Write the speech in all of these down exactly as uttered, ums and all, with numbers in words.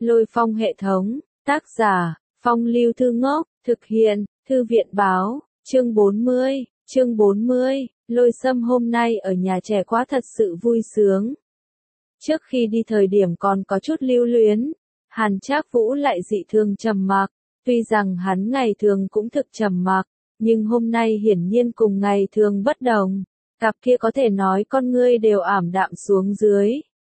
Lôi Phong hệ thống, tác giả, Phong Lưu Thư Ngốc, thực hiện, Thư viện báo, chương bốn mươi, chương bốn mươi, Lôi Sâm hôm nay ở nhà trẻ quá thật sự vui sướng. Trước khi đi thời điểm còn có chút lưu luyến, Hàn Trác Vũ lại dị thường trầm mặc, tuy rằng hắn ngày thường cũng thực trầm mặc, nhưng hôm nay hiển nhiên cùng ngày thường bất đồng, cặp kia có thể nói con ngươi đều ảm đạm xuống dưới.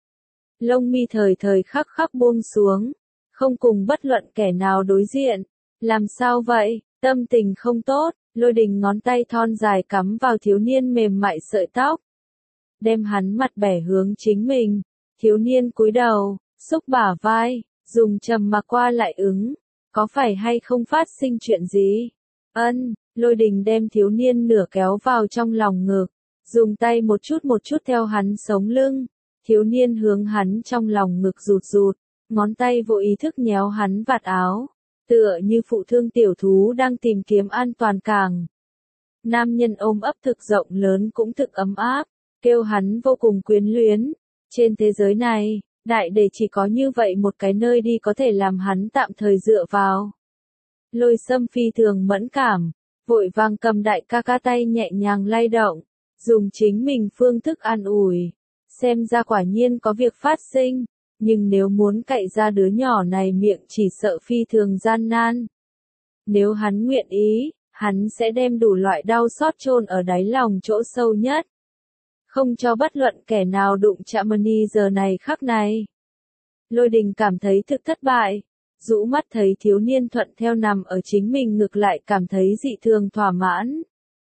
Lông mi thời thời khắc khắc buông xuống, không cùng bất luận kẻ nào đối diện. Làm sao vậy, tâm tình không tốt, Lôi Đình ngón tay thon dài cắm vào thiếu niên mềm mại sợi tóc. Đem hắn mặt bẻ hướng chính mình, thiếu niên cúi đầu, xúc bả vai, dùng trầm mặc qua lại ứng, có phải hay không phát sinh chuyện gì? Ân, Lôi Đình đem thiếu niên nửa kéo vào trong lòng ngực, dùng tay một chút một chút theo hắn sống lưng. Thiếu niên hướng hắn trong lòng ngực rụt rụt, ngón tay vô ý thức nhéo hắn vạt áo, tựa như phụ thương tiểu thú đang tìm kiếm an toàn càng. Nam nhân ôm ấp thực rộng lớn cũng thực ấm áp, kêu hắn vô cùng quyến luyến. Trên thế giới này, đại để chỉ có như vậy một cái nơi đi có thể làm hắn tạm thời dựa vào. Lôi Sâm phi thường mẫn cảm, vội vàng cầm đại ca ca tay nhẹ nhàng lay động, dùng chính mình phương thức an ủi. Xem ra quả nhiên có việc phát sinh, nhưng nếu muốn cậy ra đứa nhỏ này miệng chỉ sợ phi thường gian nan. Nếu hắn nguyện ý, hắn sẽ đem đủ loại đau xót chôn ở đáy lòng chỗ sâu nhất. Không cho bất luận kẻ nào đụng chạm Mani giờ này khắc này. Lôi Đình cảm thấy thực thất bại, rũ mắt thấy thiếu niên thuận theo nằm ở chính mình ngược lại cảm thấy dị thường thỏa mãn.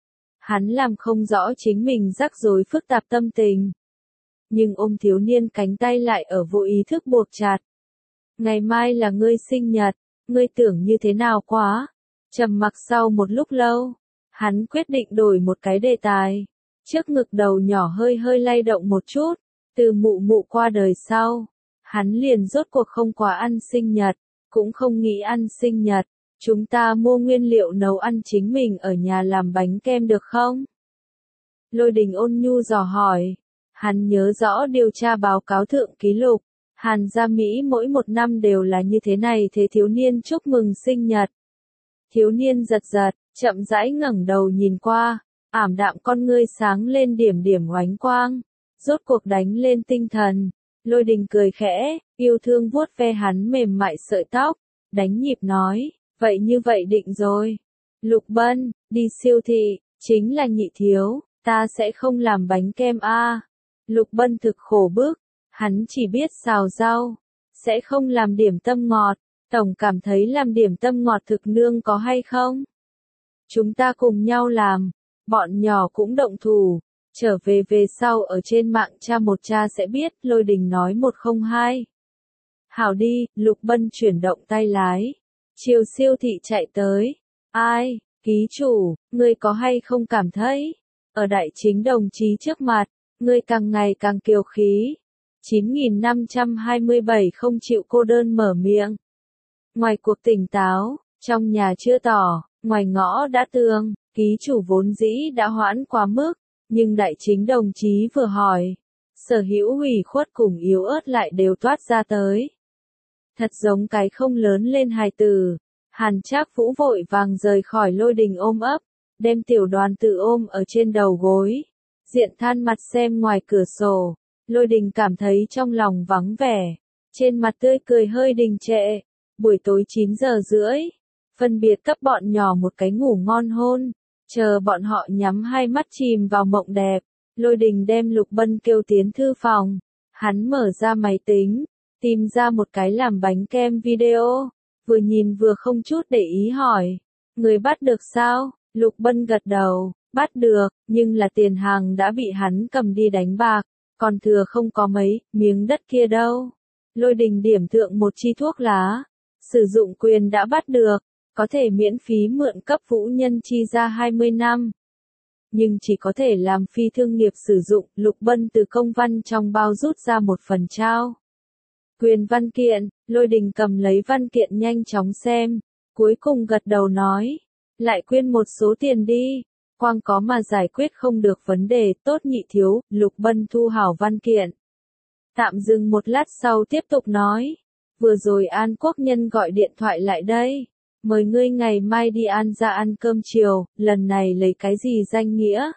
Hắn làm không rõ chính mình rắc rối phức tạp tâm tình. Nhưng ôm thiếu niên cánh tay lại ở vô ý thức buộc chặt. Ngày mai là ngươi sinh nhật, ngươi tưởng như thế nào quá? Trầm mặc sau một lúc lâu, hắn quyết định đổi một cái đề tài. Trước ngực đầu nhỏ hơi hơi lay động một chút, từ mụ mụ qua đời sau, hắn liền rốt cuộc không quá ăn sinh nhật, cũng không nghĩ ăn sinh nhật. Chúng ta mua nguyên liệu nấu ăn chính mình ở nhà làm bánh kem được không? Lôi Đình ôn nhu dò hỏi. Hắn nhớ rõ điều tra báo cáo thượng ký lục, Hàn gia Mỹ mỗi một năm đều là như thế này thế thiếu niên chúc mừng sinh nhật. Thiếu niên giật giật, chậm rãi ngẩng đầu nhìn qua, ảm đạm con ngươi sáng lên điểm điểm oánh quang, rốt cuộc đánh lên tinh thần. Lôi Đình cười khẽ, yêu thương vuốt ve hắn mềm mại sợi tóc, đánh nhịp nói, vậy như vậy định rồi. Lục Bân, đi siêu thị, chính là nhị thiếu, ta sẽ không làm bánh kem a. Lục Bân thực khổ bức, hắn chỉ biết xào rau, sẽ không làm điểm tâm ngọt, tổng cảm thấy làm điểm tâm ngọt thực nương có hay không? Chúng ta cùng nhau làm, bọn nhỏ cũng động thủ, trở về về sau ở trên mạng tra một tra sẽ biết, Lôi Đình nói một không hai. Hảo đi, Lục Bân chuyển động tay lái, chiều siêu thị chạy tới, ai, ký chủ, ngươi có hay không cảm thấy, ở đại chính đồng chí trước mặt, ngươi càng ngày càng kiêu khí. chín nghìn năm trăm hai mươi bảy không chịu cô đơn mở miệng. Ngoài cuộc tỉnh táo, trong nhà chưa tỏ, ngoài ngõ đã tường, ký chủ vốn dĩ đã hoãn quá mức, nhưng đại chính đồng chí vừa hỏi, sở hữu hủy khuất cùng yếu ớt lại đều toát ra tới. Thật giống cái không lớn lên hài tử. Hàn Trác Vũ vội vàng rời khỏi Lôi Đình ôm ấp, đem tiểu đoàn tử ôm ở trên đầu gối. Diện than mặt xem ngoài cửa sổ, Lôi Đình cảm thấy trong lòng vắng vẻ, trên mặt tươi cười hơi đình trệ. Buổi tối chín giờ rưỡi, phân biệt cấp bọn nhỏ một cái ngủ ngon hôn, chờ bọn họ nhắm hai mắt chìm vào mộng đẹp. Lôi Đình đem Lục Bân kêu tiến thư phòng, hắn mở ra máy tính, tìm ra một cái làm bánh kem video, vừa nhìn vừa không chút để ý hỏi, người bắt được sao? Lục Bân gật đầu. Bắt được, nhưng là tiền hàng đã bị hắn cầm đi đánh bạc, còn thừa không có mấy miếng đất kia đâu. Lôi Đình điểm thượng một chi thuốc lá, sử dụng quyền đã bắt được, có thể miễn phí mượn cấp vũ nhân chi ra hai mươi năm. Nhưng chỉ có thể làm phi thương nghiệp sử dụng. Lục Bân từ công văn trong bao rút ra một phần trao quyền văn kiện, Lôi Đình cầm lấy văn kiện nhanh chóng xem, cuối cùng gật đầu nói, lại quyên một số tiền đi. Quang có mà giải quyết không được vấn đề, tốt nhị thiếu. Lục Bân thu hảo văn kiện. Tạm dừng một lát sau tiếp tục nói, vừa rồi An Quốc Nhân gọi điện thoại lại đây. Mời ngươi ngày mai đi An ra ăn cơm chiều, lần này lấy cái gì danh nghĩa?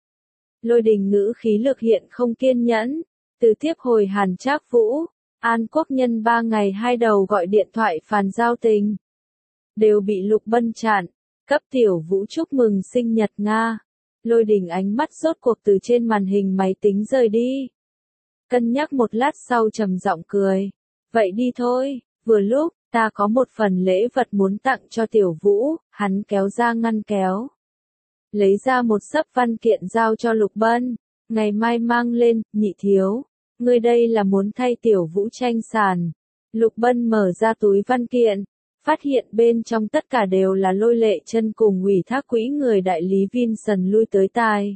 Lôi Đình ngữ khí lực hiện không kiên nhẫn, từ tiếp hồi Hàn Trác Vũ, An Quốc Nhân ba ngày hai đầu gọi điện thoại phàn giao tình. Đều bị Lục Bân chặn, cấp Tiểu Vũ chúc mừng sinh nhật Nga. Lôi Đình ánh mắt rốt cuộc từ trên màn hình máy tính rời đi. Cân nhắc một lát sau trầm giọng cười. Vậy đi thôi, vừa lúc, ta có một phần lễ vật muốn tặng cho Tiểu Vũ, hắn kéo ra ngăn kéo. Lấy ra một xấp văn kiện giao cho Lục Bân, ngày mai mang lên, nhị thiếu. Ngươi đây là muốn thay Tiểu Vũ tranh sàn. Lục Bân mở ra túi văn kiện, phát hiện bên trong tất cả đều là Lôi Lệ Chân cùng ủy thác quỹ người đại lý Vincent lui tới tài.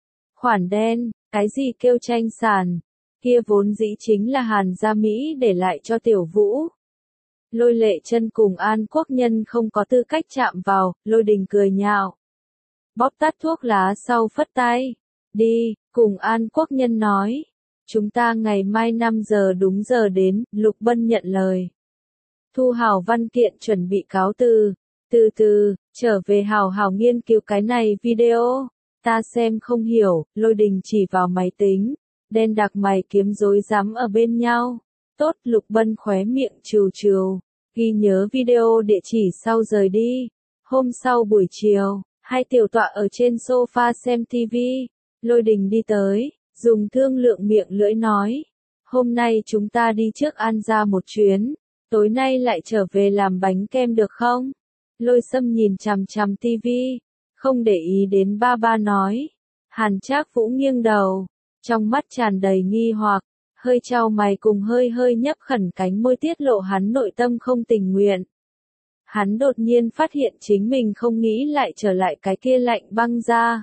Khoản đen, cái gì kêu tranh sàn, kia vốn dĩ chính là Hàn gia Mỹ để lại cho Tiểu Vũ. Lôi Lệ Chân cùng An Quốc Nhân không có tư cách chạm vào, Lôi Đình cười nhạo. Bóp tắt thuốc lá sau phất tay. Đi, cùng An Quốc Nhân nói. Chúng ta ngày mai năm giờ đúng giờ đến, Lục Bân nhận lời. Thu hào văn kiện chuẩn bị cáo từ. Từ từ, trở về hào hào nghiên cứu cái này video. Ta xem không hiểu, Lôi Đình chỉ vào máy tính. Đen đặc mày kiếm rối rắm ở bên nhau. Tốt, Lục Bân khóe miệng trừ trừ. Ghi nhớ video địa chỉ sau rời đi. Hôm sau buổi chiều, hai tiểu tọa ở trên sofa xem ti vi. Lôi Đình đi tới, dùng thương lượng miệng lưỡi nói. Hôm nay chúng ta đi trước An ra một chuyến. Tối nay lại trở về làm bánh kem được không? Lôi Sâm nhìn chằm chằm ti vi, không để ý đến ba ba nói. Hàn Trác Vũ nghiêng đầu, trong mắt tràn đầy nghi hoặc, hơi chau mày cùng hơi hơi nhấp khẩn cánh môi tiết lộ hắn nội tâm không tình nguyện. Hắn đột nhiên phát hiện chính mình không nghĩ lại trở lại cái kia lạnh băng ra.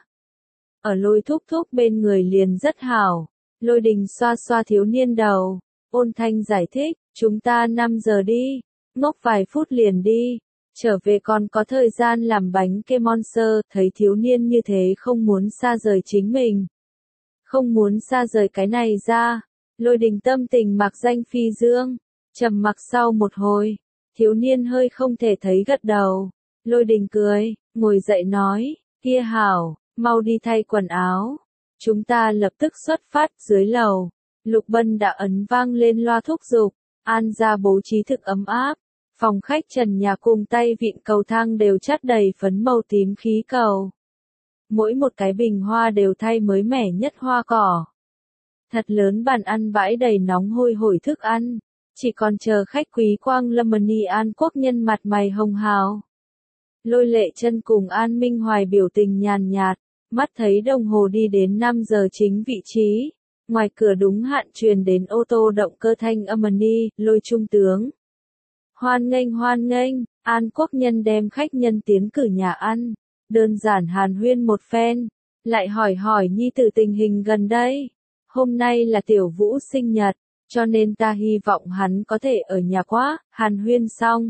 Ở Lôi thúc thúc bên người liền rất hảo. Lôi Đình xoa xoa thiếu niên đầu, ôn thanh giải thích, chúng ta năm giờ đi, ngốc vài phút liền đi, trở về còn có thời gian làm bánh kem monster. Thấy thiếu niên như thế không muốn xa rời chính mình. Không muốn xa rời cái này ra, Lôi Đình tâm tình mặc danh phi dương, trầm mặc sau một hồi, thiếu niên hơi không thể thấy gật đầu. Lôi Đình cười, ngồi dậy nói, kia hảo, mau đi thay quần áo. Chúng ta lập tức xuất phát. Dưới lầu, Lục Bân đã ấn vang lên loa thúc giục. An ra bố trí thực ấm áp. Phòng khách trần nhà cùng tay vịn cầu thang đều chất đầy phấn màu tím khí cầu. Mỗi một cái bình hoa đều thay mới mẻ nhất hoa cỏ. Thật lớn bàn ăn bãi đầy nóng hôi hổi thức ăn. Chỉ còn chờ khách quý quang Lemony. An Quốc Nhân mặt mày hồng hào. Lôi Lệ Chân cùng An Minh Hoài biểu tình nhàn nhạt, mắt thấy đồng hồ đi đến năm giờ chính vị trí. Ngoài cửa đúng hạn truyền đến ô tô động cơ thanh âm ni, Lôi trung tướng. Hoan nghênh hoan nghênh, An Quốc Nhân đem khách nhân tiến cử nhà ăn, đơn giản hàn huyên một phen, lại hỏi hỏi nhi tử tình hình gần đây. Hôm nay là Tiểu Vũ sinh nhật, cho nên ta hy vọng hắn có thể ở nhà quá. Hàn huyên xong,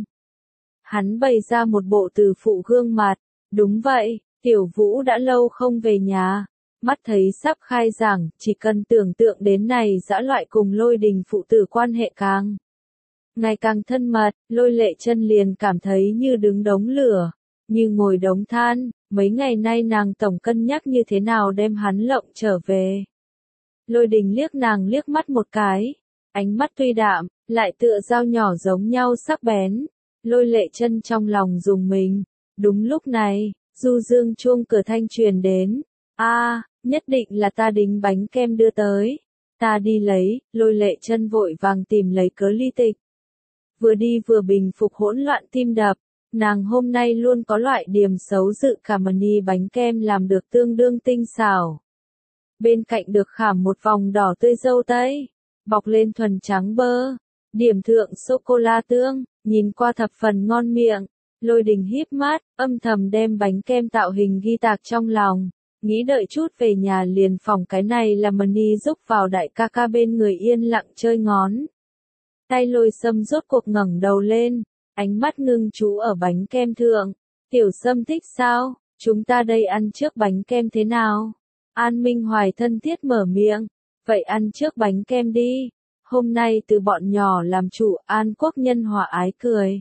hắn bày ra một bộ từ phụ gương mặt. Đúng vậy, Tiểu Vũ đã lâu không về nhà. Mắt thấy sắp khai giảng, chỉ cần tưởng tượng đến này dã loại cùng Lôi Đình phụ tử quan hệ càng ngày càng thân mật, Lôi Lệ Chân liền cảm thấy như đứng đống lửa, như ngồi đống than. Mấy ngày nay nàng tổng cân nhắc như thế nào đem hắn lộng trở về. Lôi Đình liếc nàng liếc mắt một cái, ánh mắt tuy đạm, lại tựa dao nhỏ giống nhau sắc bén. Lôi Lệ Chân trong lòng rùng mình. Đúng lúc này, du dương chuông cửa thanh truyền đến. A, nhất định là ta đính bánh kem đưa tới. Ta đi lấy. Lôi Lệ Chân vội vàng tìm lấy cớ ly tịch. Vừa đi vừa bình phục hỗn loạn tim đập. Nàng hôm nay luôn có loại điểm xấu dự cảm mani bánh kem làm được tương đương tinh xảo. Bên cạnh được khảm một vòng đỏ tươi dâu tây, bọc lên thuần trắng bơ, điểm thượng sô-cô-la tương, nhìn qua thập phần ngon miệng. Lôi Đình híp mắt, âm thầm đem bánh kem tạo hình ghi tạc trong lòng, nghĩ đợi chút về nhà liền phòng cái này là mani giúp vào đại ca ca bên người yên lặng chơi ngón. Tay Lôi Sâm rốt cuộc ngẩng đầu lên, ánh mắt ngưng chú ở bánh kem thượng. Tiểu Sâm thích sao? Chúng ta đây ăn trước bánh kem thế nào? An Minh Hoài thân thiết mở miệng. Vậy ăn trước bánh kem đi. Hôm nay từ bọn nhỏ làm chủ, An Quốc Nhân hòa ái cười.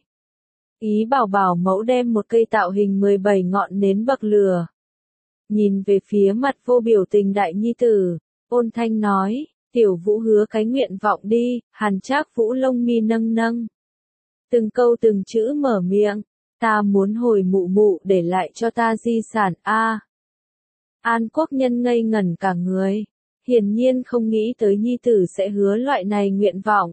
Ý bảo bảo mẫu đem một cây tạo hình mười bảy ngọn nến bậc lửa. Nhìn về phía mặt vô biểu tình đại nhi tử, ôn thanh nói, tiểu Vũ hứa cái nguyện vọng đi. Hàn Trác Vũ lông mi nâng nâng. Từng câu từng chữ mở miệng, ta muốn hồi mụ mụ để lại cho ta di sản a. An Quốc Nhân ngây ngẩn cả người, hiển nhiên không nghĩ tới nhi tử sẽ hứa loại này nguyện vọng.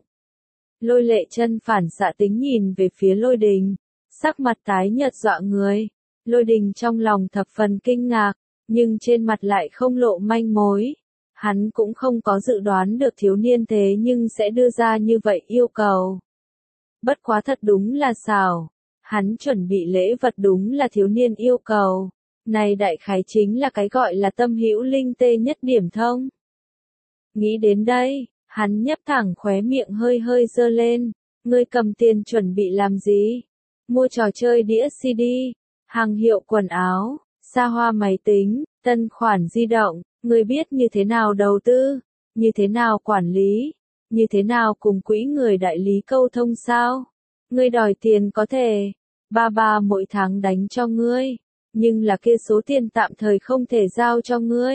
Lôi Lệ Chân phản xạ tính nhìn về phía Lôi Đình, sắc mặt tái nhợt dọa người. Lôi Đình trong lòng thập phần kinh ngạc, nhưng trên mặt lại không lộ manh mối. Hắn cũng không có dự đoán được thiếu niên thế nhưng sẽ đưa ra như vậy yêu cầu. Bất quá thật đúng là xảo, hắn chuẩn bị lễ vật đúng là thiếu niên yêu cầu. Này đại khái chính là cái gọi là tâm hữu linh tê nhất điểm thông. Nghĩ đến đây, hắn nhấp thẳng khóe miệng hơi hơi dơ lên. Ngươi cầm tiền chuẩn bị làm gì? Mua trò chơi đĩa xê đê, hàng hiệu quần áo, xa hoa máy tính, tân khoản di động. Ngươi biết như thế nào đầu tư, như thế nào quản lý, như thế nào cùng quỹ người đại lý câu thông sao? Ngươi đòi tiền có thể, ba ba mỗi tháng đánh cho ngươi, nhưng là kia số tiền tạm thời không thể giao cho ngươi.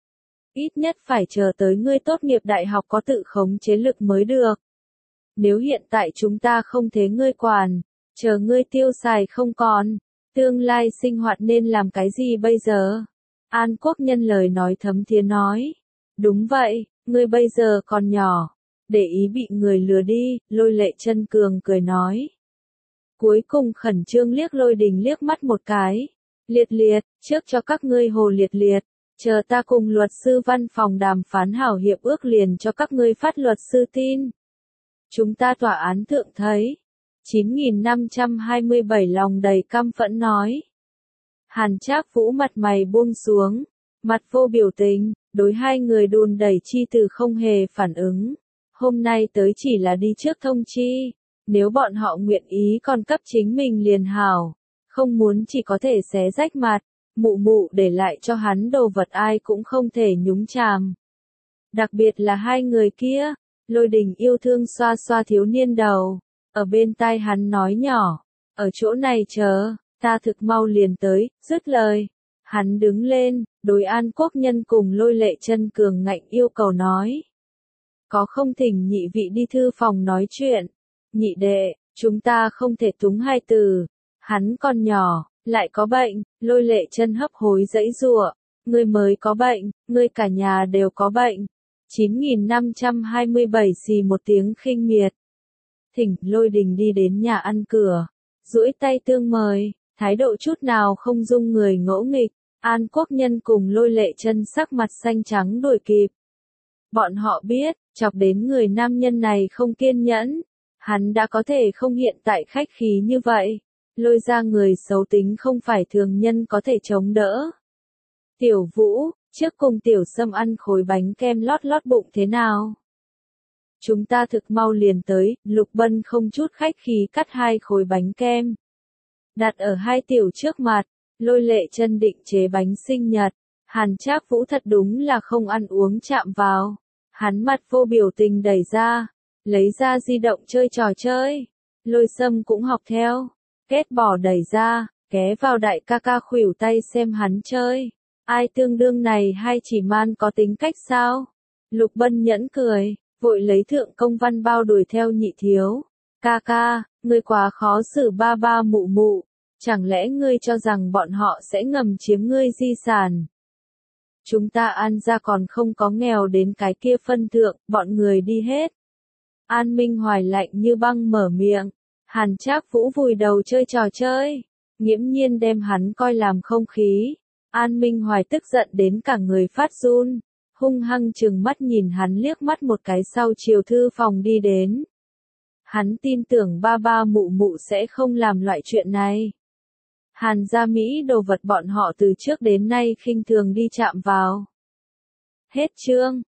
Ít nhất phải chờ tới ngươi tốt nghiệp đại học có tự khống chế lực mới được. Nếu hiện tại chúng ta không thế ngươi quản, chờ ngươi tiêu xài không còn, tương lai sinh hoạt nên làm cái gì bây giờ? An Quốc Nhân lời nói thấm thía nói. Đúng vậy, ngươi bây giờ còn nhỏ, để ý bị người lừa đi. Lôi Lệ Chân cường cười nói. Cuối cùng khẩn trương liếc Lôi Đình liếc mắt một cái. Liệt liệt, trước cho các ngươi hồ liệt liệt, chờ ta cùng luật sư văn phòng đàm phán hảo hiệp ước liền cho các ngươi phát luật sư tin. Chúng ta tòa án thượng thấy. chín nghìn năm trăm hai mươi bảy lòng đầy căm phẫn nói. Hàn Trác Vũ mặt mày buông xuống, mặt vô biểu tình, đối hai người đùn đẩy chi từ không hề phản ứng. Hôm nay tới chỉ là đi trước thông chi, nếu bọn họ nguyện ý còn cấp chính mình liền hảo, không muốn chỉ có thể xé rách mặt, mụ mụ để lại cho hắn đồ vật ai cũng không thể nhúng chàm. Đặc biệt là hai người kia, Lôi Đình yêu thương xoa xoa thiếu niên đầu, ở bên tai hắn nói nhỏ, ở chỗ này chờ. Ta thực mau liền tới. Dứt lời, hắn đứng lên, đối An Quốc Nhân cùng Lôi Lệ Chân cường ngạnh yêu cầu nói. Có không thỉnh nhị vị đi thư phòng nói chuyện. Nhị đệ, chúng ta không thể túng hai từ. Hắn còn nhỏ, lại có bệnh. Lôi Lệ Chân hấp hối giãy giụa. Ngươi mới có bệnh, ngươi cả nhà đều có bệnh. chín nghìn năm trăm hai mươi bảy xì một tiếng khinh miệt. Thỉnh. Lôi Đình đi đến nhà ăn cửa, duỗi tay tương mời. Thái độ chút nào không dung người ngỗ nghịch. An Quốc Nhân cùng Lôi Lệ Chân sắc mặt xanh trắng đuổi kịp. Bọn họ biết, chọc đến người nam nhân này không kiên nhẫn. Hắn đã có thể không hiện tại khách khí như vậy. Lôi ra người xấu tính không phải thường nhân có thể chống đỡ. Tiểu Vũ, trước cùng Tiểu Sâm ăn khối bánh kem lót lót bụng thế nào? Chúng ta thực mau liền tới. Lục Bân không chút khách khí cắt hai khối bánh kem, đặt ở hai tiểu trước mặt. Lôi Lệ Chân định chế bánh sinh nhật. Hàn Trác Vũ thật đúng là không ăn uống chạm vào. Hắn mặt vô biểu tình đẩy ra, lấy ra di động chơi trò chơi. Lôi Sâm cũng học theo, kết bỏ đẩy ra, ghé vào đại ca ca khuỷu tay xem hắn chơi. Ai tương đương này hay chỉ man có tính cách sao? Lục Bân nhẫn cười, vội lấy thượng công văn bao đuổi theo nhị thiếu. Ca ca, ngươi quá khó xử ba ba mụ mụ, chẳng lẽ ngươi cho rằng bọn họ sẽ ngầm chiếm ngươi di sản? Chúng ta An gia còn không có nghèo đến cái kia phân thượng, bọn người đi hết. An Minh Hoài lạnh như băng mở miệng, Hàn Trác Vũ vùi đầu chơi trò chơi, nghiễm nhiên đem hắn coi làm không khí. An Minh Hoài tức giận đến cả người phát run, hung hăng trừng mắt nhìn hắn liếc mắt một cái sau chiều thư phòng đi đến. Hắn tin tưởng ba ba mụ mụ sẽ không làm loại chuyện này. Hàn gia Mỹ đồ vật bọn họ từ trước đến nay khinh thường đi chạm vào. Hết chương.